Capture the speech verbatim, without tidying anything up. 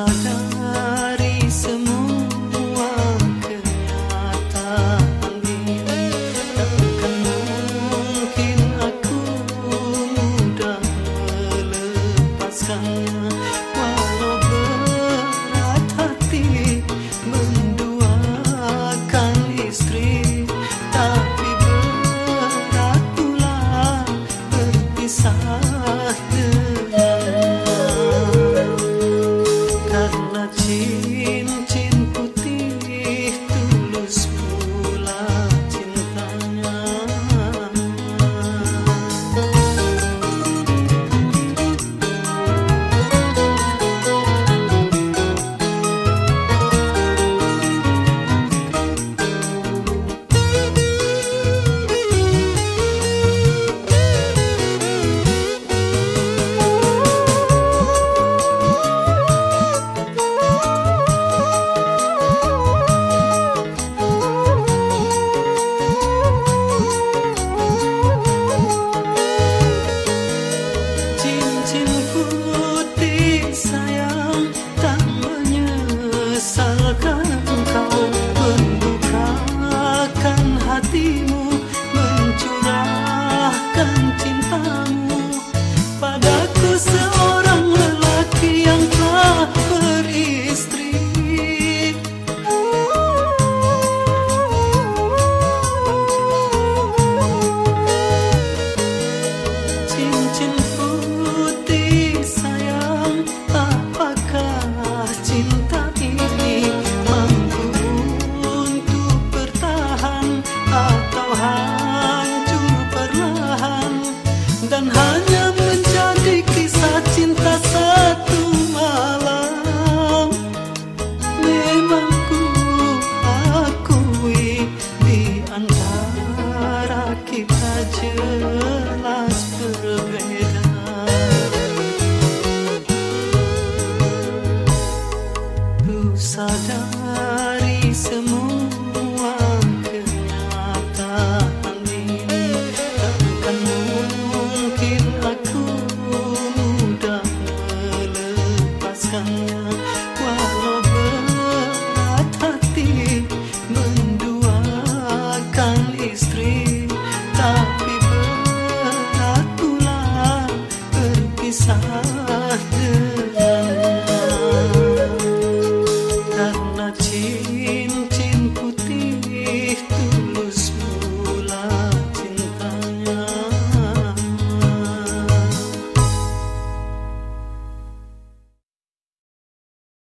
sadari semua kenyataan ini, takkan mungkin aku mudah melepaskannya. Walau berat hati menduakan istri, tapi berat pula berpisah dengannya. Karena cincin putih tulus pula cintanya. Cincin putih sayang, tak menyesalkan kau membukakan hatimu, mencurahkan cintamu padaku, seorang lelaki yang telah beristri. Cincin putih sayang, apakah cinta ini mampu untuk bertahan atau hancur perlahan, dan hanya menjadi kisah cinta satu malam? Memang ku akui di antara kita jelas berbeda. Ku sadari semua kenyataan ini, takkan mungkin aku mudah melepaskannya. Walau berat hati menduakan istri, tak